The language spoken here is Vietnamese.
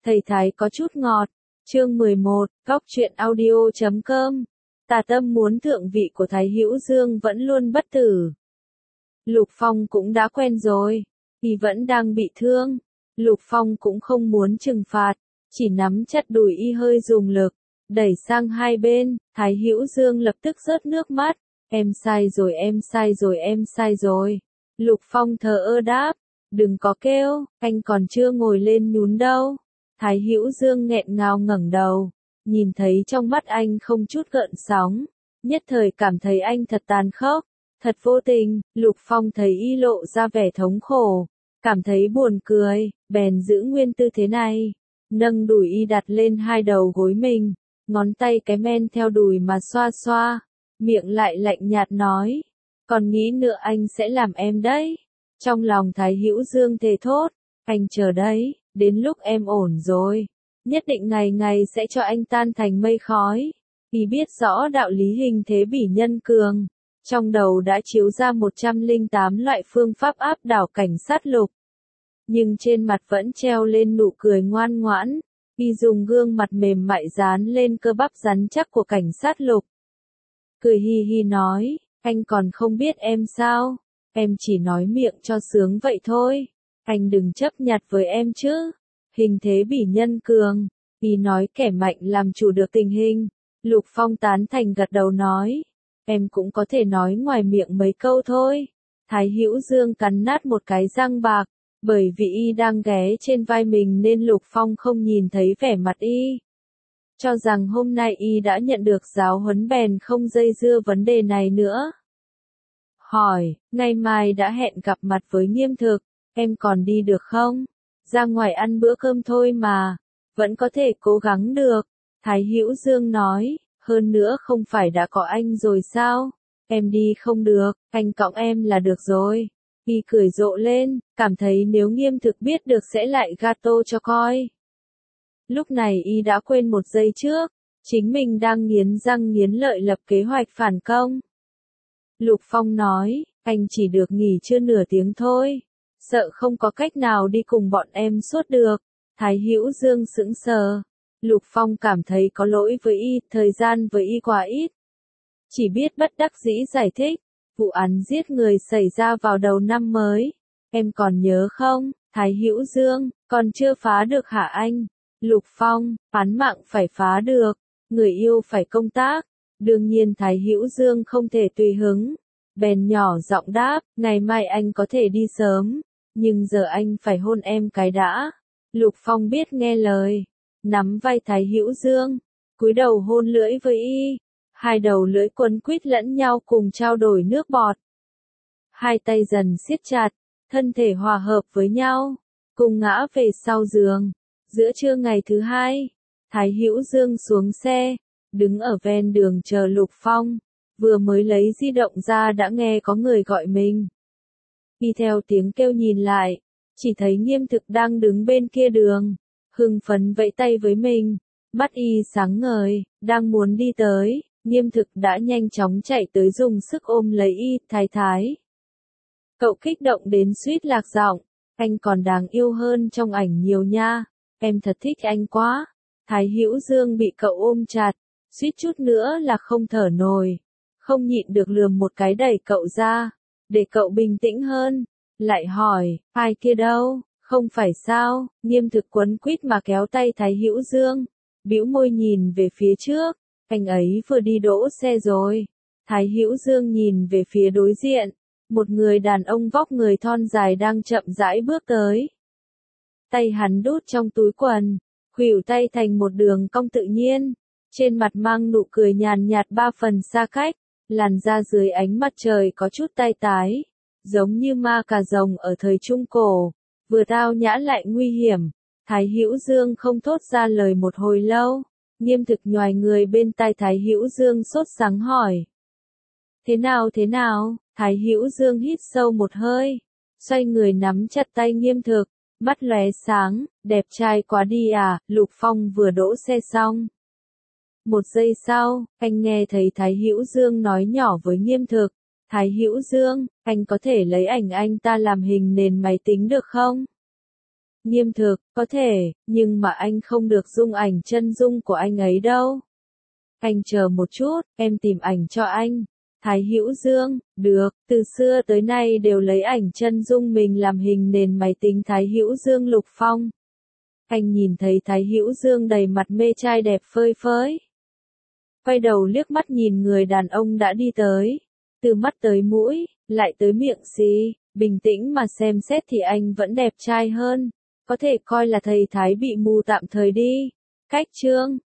Thầy Thái có chút ngọt. Chương 11, Góc truyện audio.com. Tà tâm muốn thượng vị của Thái Hữu Dương vẫn luôn bất tử. Lục Phong cũng đã quen rồi, y vẫn đang bị thương. Lục Phong cũng không muốn trừng phạt, chỉ nắm chặt đùi y hơi dùng lực, đẩy sang hai bên. Thái Hữu Dương lập tức rớt nước mắt. Em sai rồi, em sai rồi, em sai rồi. Lục Phong thờ ơ đáp, đừng có kêu, anh còn chưa ngồi lên nhún đâu. Thái Hữu Dương nghẹn ngào ngẩng đầu, nhìn thấy trong mắt anh không chút gợn sóng, nhất thời cảm thấy anh thật tàn khốc, thật vô tình. Lục Phong thấy y lộ ra vẻ thống khổ, cảm thấy buồn cười, bèn giữ nguyên tư thế này, nâng đùi y đặt lên hai đầu gối mình, ngón tay cái men theo đùi mà xoa xoa, miệng lại lạnh nhạt nói, còn nghĩ nữa anh sẽ làm em đấy. Trong lòng Thái Hữu Dương thề thốt, anh chờ đấy, đến lúc em ổn rồi, nhất định ngày ngày sẽ cho anh tan thành mây khói. Vì biết rõ đạo lý hình thế bỉ nhân cường, trong đầu đã chiếu ra 108 loại phương pháp áp đảo cảnh sát Lục. Nhưng trên mặt vẫn treo lên nụ cười ngoan ngoãn, y dùng gương mặt mềm mại dán lên cơ bắp rắn chắc của cảnh sát Lục. Cười hi hi nói, anh còn không biết em sao, em chỉ nói miệng cho sướng vậy thôi, anh đừng chấp nhặt với em chứ. Hình thế bỉ nhân cường, y nói kẻ mạnh làm chủ được tình hình. Lục Phong tán thành gật đầu nói, em cũng có thể nói ngoài miệng mấy câu thôi. Thái Hữu Dương cắn nát một cái răng bạc, bởi vì y đang ghé trên vai mình nên Lục Phong không nhìn thấy vẻ mặt y. Cho rằng hôm nay y đã nhận được giáo huấn bèn không dây dưa vấn đề này nữa. Hỏi, ngày mai đã hẹn gặp mặt với Nghiêm Thực, em còn đi được không? Ra ngoài ăn bữa cơm thôi mà, vẫn có thể cố gắng được. Thái Hữu Dương nói, hơn nữa không phải đã có anh rồi sao? Em đi không được, anh cõng em là được rồi. Y cười rộ lên, cảm thấy nếu Nghiêm Thực biết được sẽ lại gato cho coi. Lúc này y đã quên một giây trước, chính mình đang nghiến răng nghiến lợi lập kế hoạch phản công. Lục Phong nói, anh chỉ được nghỉ trưa nửa tiếng thôi, sợ không có cách nào đi cùng bọn em suốt được. Thái Hữu Dương sững sờ. Lục Phong cảm thấy có lỗi với y, thời gian với y quá ít. Chỉ biết bất đắc dĩ giải thích, vụ án giết người xảy ra vào đầu năm mới. Em còn nhớ không, Thái Hữu Dương, còn chưa phá được hả anh? Lục Phong, án mạng phải phá được, người yêu phải công tác. Đương nhiên Thái Hữu Dương không thể tùy hứng. Bèn nhỏ giọng đáp, ngày mai anh có thể đi sớm, nhưng giờ anh phải hôn em cái đã. Lục Phong biết nghe lời, nắm vai Thái Hữu Dương, cúi đầu hôn lưỡi với y. Hai đầu lưỡi quấn quýt lẫn nhau cùng trao đổi nước bọt. Hai tay dần siết chặt, thân thể hòa hợp với nhau, cùng ngã về sau giường. Giữa trưa ngày thứ hai, Thái Hữu Dương xuống xe, đứng ở ven đường chờ Lục Phong, vừa mới lấy di động ra đã nghe có người gọi mình. Y theo tiếng kêu nhìn lại, chỉ thấy Nghiêm Thực đang đứng bên kia đường, hưng phấn vẫy tay với mình, mắt y sáng ngời, đang muốn đi tới, Nghiêm Thực đã nhanh chóng chạy tới dùng sức ôm lấy y. Thái Thái, cậu kích động đến suýt lạc giọng, anh còn đáng yêu hơn trong ảnh nhiều nha, em thật thích anh quá. Thái Hữu Dương bị cậu ôm chặt, suýt chút nữa là không thở nổi, không nhịn được lườm một cái đẩy cậu ra, để cậu bình tĩnh hơn, lại hỏi, ai kia đâu, không phải sao? Nghiêm Thực quấn quýt mà kéo tay Thái Hữu Dương, bĩu môi nhìn về phía trước, anh ấy vừa đi đỗ xe rồi. Thái Hữu Dương nhìn về phía đối diện, một người đàn ông vóc người thon dài đang chậm rãi bước tới. Tay hắn đút trong túi quần, khuỷu tay thành một đường cong tự nhiên, trên mặt mang nụ cười nhàn nhạt ba phần xa cách, làn da dưới ánh mặt trời có chút tai tái, giống như ma cà rồng ở thời Trung Cổ, vừa tao nhã lại nguy hiểm. Thái Hữu Dương không thốt ra lời một hồi lâu, Nghiêm Thực nhoài người bên tai Thái Hữu Dương sốt sắng hỏi. Thế nào? Thái Hữu Dương hít sâu một hơi, xoay người nắm chặt tay Nghiêm Thực, mắt lóe sáng, đẹp trai quá đi à. Lục Phong vừa đỗ xe xong. Một giây sau, anh nghe thấy Thái Hữu Dương nói nhỏ với Nghiêm Thực, Thái Hữu Dương, anh có thể lấy ảnh anh ta làm hình nền máy tính được không? Nghiêm thực, có thể, nhưng mà anh không được dung ảnh chân dung của anh ấy đâu. Anh chờ một chút, em tìm ảnh cho anh. Thái Hữu Dương, được, từ xưa tới nay đều lấy ảnh chân dung mình làm hình nền máy tính Thái Hữu Dương Lục Phong. Anh nhìn thấy Thái Hữu Dương đầy mặt mê trai đẹp phơi phới. Quay đầu liếc mắt nhìn người đàn ông đã đi tới. Từ mắt tới mũi, lại tới miệng xì, bình tĩnh mà xem xét thì anh vẫn đẹp trai hơn. Có thể coi là thầy Thái bị mù tạm thời đi. Cách chương